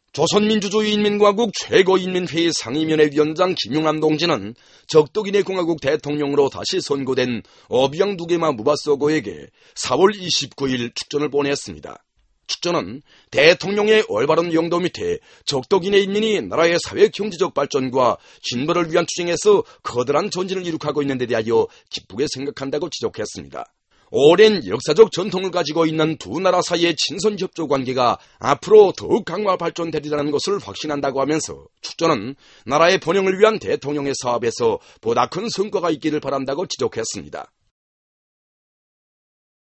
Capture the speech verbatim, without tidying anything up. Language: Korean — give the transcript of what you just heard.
조선민주주의인민공화국 최고인민회의 상임위원회위원장 김용남 동지는 적도기내 공화국 대통령으로 다시 선고된 어비앙 누게마 무바쏘고에게 사월 이십구일 축전을 보냈습니다. 축전은 대통령의 올바른 영도 밑에 적도기내 인민이 나라의 사회 경제적 발전과 진보를 위한 투쟁에서 커다란 전진을 이룩하고 있는 데 대하여 기쁘게 생각한다고 지적했습니다. 오랜 역사적 전통을 가지고 있는 두 나라 사이의 친선협조 관계가 앞으로 더욱 강화 발전되리라는 것을 확신한다고 하면서 축전은 나라의 번영을 위한 대통령의 사업에서 보다 큰 성과가 있기를 바란다고 지적했습니다.